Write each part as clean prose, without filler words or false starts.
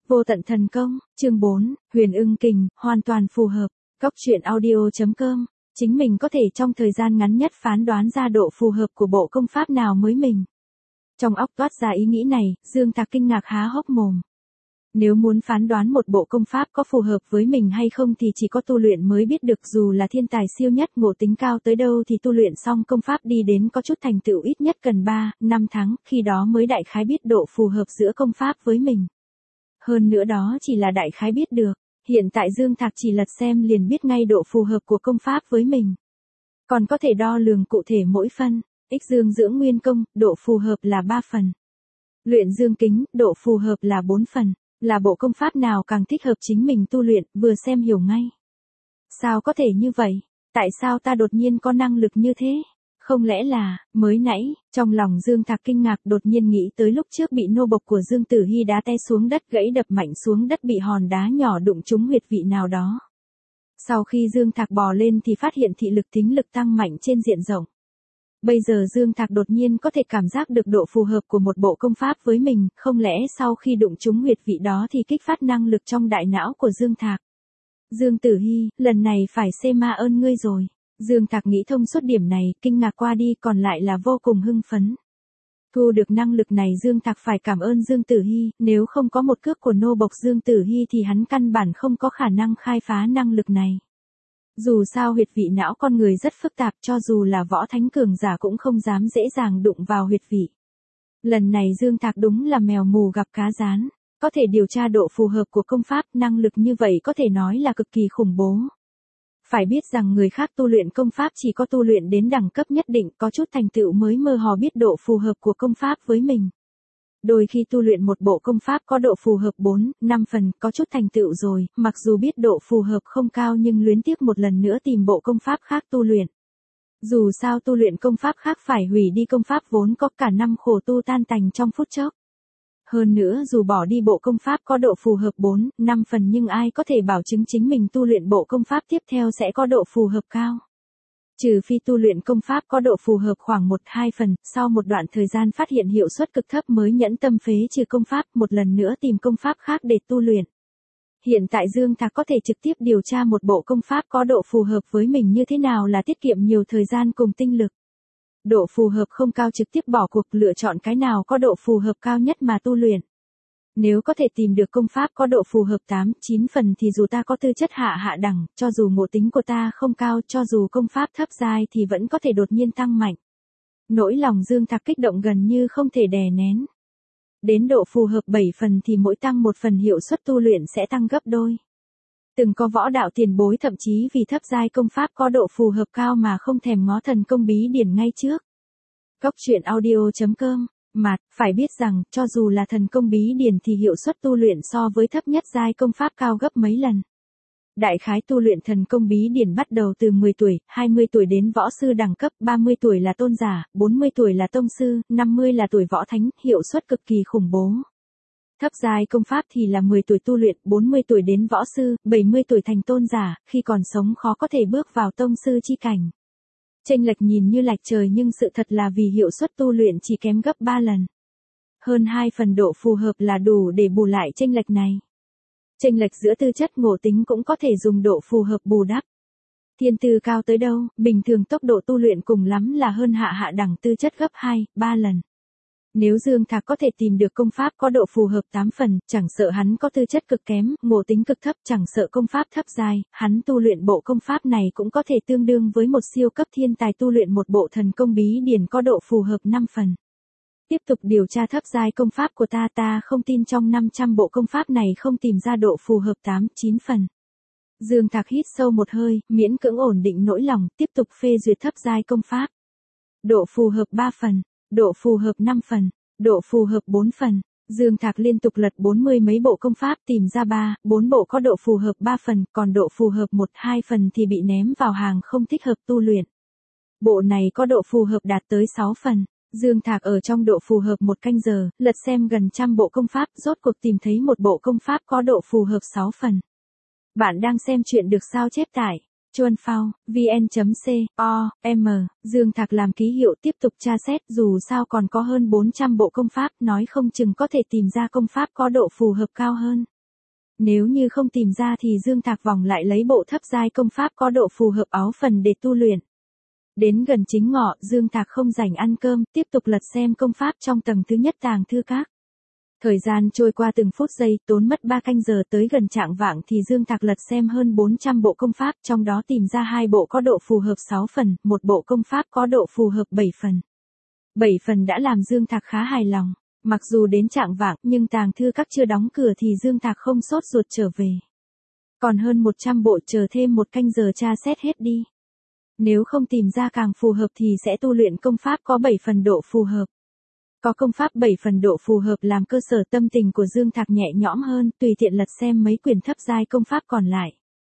Vô tận thần công, chương 4, Huyền Ưng Kình, hoàn toàn phù hợp. Góc truyện audio.com. Chính mình có thể trong thời gian ngắn nhất phán đoán ra độ phù hợp của bộ công pháp nào mới mình. Trong óc toát ra ý nghĩ này, Dương Thạc kinh ngạc há hốc mồm. Nếu muốn phán đoán một bộ công pháp có phù hợp với mình hay không thì chỉ có tu luyện mới biết được, dù là thiên tài siêu nhất ngộ tính cao tới đâu thì tu luyện xong công pháp đi đến có chút thành tựu ít nhất cần 3-5 tháng, khi đó mới đại khái biết độ phù hợp giữa công pháp với mình. Hơn nữa đó chỉ là đại khái biết được, hiện tại Dương Thạc chỉ lật xem liền biết ngay độ phù hợp của công pháp với mình. Còn có thể đo lường cụ thể mỗi phân, ích dương dưỡng nguyên công, độ phù hợp là 3 phần. Luyện dương kính, độ phù hợp là 4 phần. Là bộ công pháp nào càng thích hợp chính mình tu luyện, vừa xem hiểu ngay. Sao có thể như vậy? Tại sao ta đột nhiên có năng lực như thế? Không lẽ là, mới nãy, trong lòng Dương Thạc kinh ngạc đột nhiên nghĩ tới lúc trước bị nô bộc của Dương Tử Hy đá té xuống đất gãy đập mạnh xuống đất bị hòn đá nhỏ đụng trúng huyệt vị nào đó. Sau khi Dương Thạc bò lên thì phát hiện thị lực thính lực tăng mạnh trên diện rộng. Bây giờ Dương Thạc đột nhiên có thể cảm giác được độ phù hợp của một bộ công pháp với mình, không lẽ sau khi đụng trúng huyệt vị đó thì kích phát năng lực trong đại não của Dương Thạc. Dương Tử Hy, lần này phải xê ma ơn ngươi rồi. Dương Thạc nghĩ thông suốt điểm này, kinh ngạc qua đi còn lại là vô cùng hưng phấn. Thu được năng lực này Dương Thạc phải cảm ơn Dương Tử Hy, nếu không có một cước của nô bộc Dương Tử Hy thì hắn căn bản không có khả năng khai phá năng lực này. Dù sao huyệt vị não con người rất phức tạp, cho dù là võ thánh cường giả cũng không dám dễ dàng đụng vào huyệt vị. Lần này Dương Thạc đúng là mèo mù gặp cá rán, có thể điều tra độ phù hợp của công pháp, năng lực như vậy có thể nói là cực kỳ khủng bố. Phải biết rằng người khác tu luyện công pháp chỉ có tu luyện đến đẳng cấp nhất định, có chút thành tựu mới mơ hồ biết độ phù hợp của công pháp với mình. Đôi khi tu luyện một bộ công pháp có độ phù hợp 4-5 phần, có chút thành tựu rồi, mặc dù biết độ phù hợp không cao nhưng luyến tiếc một lần nữa tìm bộ công pháp khác tu luyện. Dù sao tu luyện công pháp khác phải hủy đi công pháp vốn có cả năm khổ tu tan tành trong phút chốc. Hơn nữa dù bỏ đi bộ công pháp có độ phù hợp 4-5 phần nhưng ai có thể bảo chứng chính mình tu luyện bộ công pháp tiếp theo sẽ có độ phù hợp cao. Trừ phi tu luyện công pháp có độ phù hợp khoảng 1-2 phần, sau một đoạn thời gian phát hiện hiệu suất cực thấp mới nhẫn tâm phế trừ công pháp, một lần nữa tìm công pháp khác để tu luyện. Hiện tại Dương Thạc có thể trực tiếp điều tra một bộ công pháp có độ phù hợp với mình như thế nào là tiết kiệm nhiều thời gian cùng tinh lực. Độ phù hợp không cao trực tiếp bỏ cuộc, lựa chọn cái nào có độ phù hợp cao nhất mà tu luyện. Nếu có thể tìm được công pháp có độ phù hợp 8-9 phần thì dù ta có tư chất hạ đẳng, cho dù ngộ tính của ta không cao, cho dù công pháp thấp giai thì vẫn có thể đột nhiên tăng mạnh. Nỗi lòng Dương Thạc kích động gần như không thể đè nén. Đến độ phù hợp 7 phần thì mỗi tăng 1 phần hiệu suất tu luyện sẽ tăng gấp đôi. Từng có võ đạo tiền bối thậm chí vì thấp giai công pháp có độ phù hợp cao mà không thèm ngó thần công bí điển ngay trước. Góc truyện audio.com. Phải biết rằng, cho dù là thần công bí điển thì hiệu suất tu luyện so với thấp nhất giai công pháp cao gấp mấy lần. Đại khái tu luyện thần công bí điển bắt đầu từ 10 tuổi, 20 tuổi đến võ sư đẳng cấp, 30 tuổi là tôn giả, 40 tuổi là tông sư, 50 là tuổi võ thánh, hiệu suất cực kỳ khủng bố. Thấp giai công pháp thì là 10 tuổi tu luyện, 40 tuổi đến võ sư, 70 tuổi thành tôn giả, khi còn sống khó có thể bước vào tông sư chi cảnh. Chênh lệch nhìn như lệch trời nhưng sự thật là vì hiệu suất tu luyện chỉ kém gấp 3 lần. Hơn 2 phần độ phù hợp là đủ để bù lại chênh lệch này. Chênh lệch giữa tư chất ngộ tính cũng có thể dùng độ phù hợp bù đắp. Thiên tư cao tới đâu, bình thường tốc độ tu luyện cùng lắm là hơn hạ đẳng tư chất gấp 2-3 lần. Nếu Dương Thạc có thể tìm được công pháp có độ phù hợp 8 phần, chẳng sợ hắn có tư chất cực kém, ngộ tính cực thấp, chẳng sợ công pháp thấp giai, hắn tu luyện bộ công pháp này cũng có thể tương đương với một siêu cấp thiên tài tu luyện một bộ thần công bí điển có độ phù hợp 5 phần. Tiếp tục điều tra thấp giai công pháp của ta không tin trong 500 bộ công pháp này không tìm ra độ phù hợp 8-9 phần. Dương Thạc hít sâu một hơi, miễn cưỡng ổn định nỗi lòng, tiếp tục phê duyệt thấp giai công pháp. Độ phù hợp 3 phần. Độ phù hợp 5 phần, độ phù hợp 4 phần. Dương Thạc liên tục lật 40 mấy bộ công pháp tìm ra 3-4 bộ có độ phù hợp 3 phần, còn độ phù hợp 1-2 phần thì bị ném vào hàng không thích hợp tu luyện. Bộ này có độ phù hợp đạt tới 6 phần. Dương Thạc ở trong độ phù hợp 1 canh giờ, lật xem gần trăm bộ công pháp, rốt cuộc tìm thấy một bộ công pháp có độ phù hợp 6 phần. Bạn đang xem chuyện được sao chép tại Chuan Phao, vn.com, Dương Thạc làm ký hiệu tiếp tục tra xét, dù sao còn có hơn 400 bộ công pháp, nói không chừng có thể tìm ra công pháp có độ phù hợp cao hơn. Nếu như không tìm ra thì Dương Thạc vòng lại lấy bộ thấp giai công pháp có độ phù hợp áo phần để tu luyện. Đến gần chính ngọ, Dương Thạc không rảnh ăn cơm, tiếp tục lật xem công pháp trong tầng thứ nhất tàng thư các. Thời gian trôi qua từng phút giây, tốn mất 3 canh giờ, tới gần chạng vạng thì Dương Thạc lật xem hơn 400 bộ công pháp, trong đó tìm ra 2 bộ có độ phù hợp 6 phần, một bộ công pháp có độ phù hợp 7 phần. 7 phần đã làm Dương Thạc khá hài lòng. Mặc dù đến chạng vạng nhưng tàng thư các chưa đóng cửa thì Dương Thạc không sốt ruột trở về. Còn hơn 100 bộ, chờ thêm 1 canh giờ tra xét hết đi. Nếu không tìm ra càng phù hợp thì sẽ tu luyện công pháp có 7 phần độ phù hợp. Có công pháp 7 phần độ phù hợp làm cơ sở, tâm tình của Dương Thạc nhẹ nhõm hơn, tùy tiện lật xem mấy quyển thấp giai công pháp còn lại.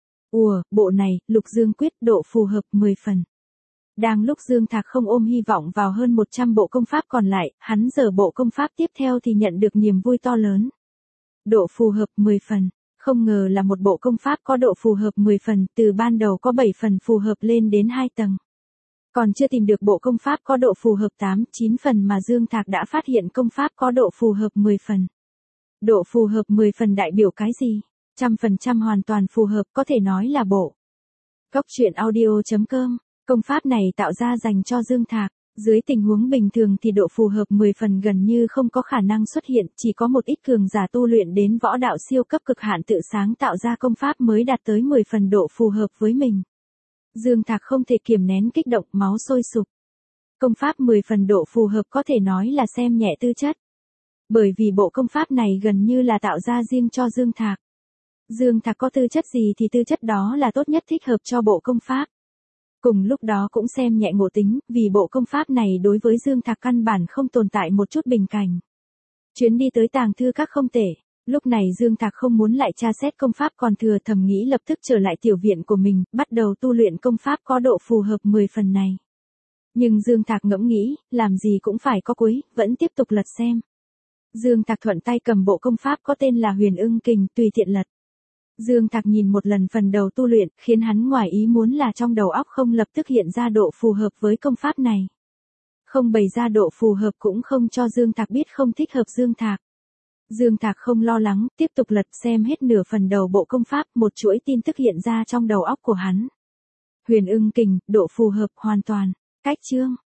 Bộ này, Lục Dương Quyết, độ phù hợp 10 phần. Đang lúc Dương Thạc không ôm hy vọng vào hơn 100 bộ công pháp còn lại, hắn dở bộ công pháp tiếp theo thì nhận được niềm vui to lớn. Độ phù hợp 10 phần. Không ngờ là một bộ công pháp có độ phù hợp 10 phần, từ ban đầu có 7 phần phù hợp lên đến 2 tầng. Còn chưa tìm được bộ công pháp có độ phù hợp 8, 9 phần mà Dương Thạc đã phát hiện công pháp có độ phù hợp 10 phần. Độ phù hợp 10 phần đại biểu cái gì? 100% hoàn toàn phù hợp, có thể nói là bộ. Góc truyện audio.com, công pháp này tạo ra dành cho Dương Thạc. Dưới tình huống bình thường thì độ phù hợp 10 phần gần như không có khả năng xuất hiện, chỉ có một ít cường giả tu luyện đến võ đạo siêu cấp cực hạn tự sáng tạo ra công pháp mới đạt tới 10 phần độ phù hợp với mình. Dương Thạc không thể kiềm nén kích động, máu sôi sục. Công pháp 10 phần độ phù hợp có thể nói là xem nhẹ tư chất. Bởi vì bộ công pháp này gần như là tạo ra riêng cho Dương Thạc. Dương Thạc có tư chất gì thì tư chất đó là tốt nhất thích hợp cho bộ công pháp. Cùng lúc đó cũng xem nhẹ ngộ tính, vì bộ công pháp này đối với Dương Thạc căn bản không tồn tại một chút bình cảnh. Chuyến đi tới tàng thư các không tệ. Lúc này Dương Thạc không muốn lại tra xét công pháp còn thừa, thầm nghĩ lập tức trở lại tiểu viện của mình, bắt đầu tu luyện công pháp có độ phù hợp 10 phần này. Nhưng Dương Thạc ngẫm nghĩ, làm gì cũng phải có cuối, vẫn tiếp tục lật xem. Dương Thạc thuận tay cầm bộ công pháp có tên là Huyền Ưng Kình, tùy tiện lật. Dương Thạc nhìn một lần phần đầu tu luyện, khiến hắn ngoài ý muốn là trong đầu óc không lập tức hiện ra độ phù hợp với công pháp này. Không bày ra độ phù hợp cũng không cho Dương Thạc biết không thích hợp Dương Thạc. Dương Thạc không lo lắng, tiếp tục lật xem hết nửa phần đầu bộ công pháp, một chuỗi tin tức hiện ra trong đầu óc của hắn. Huyền Ưng Kình, độ phù hợp hoàn toàn. Cách chương.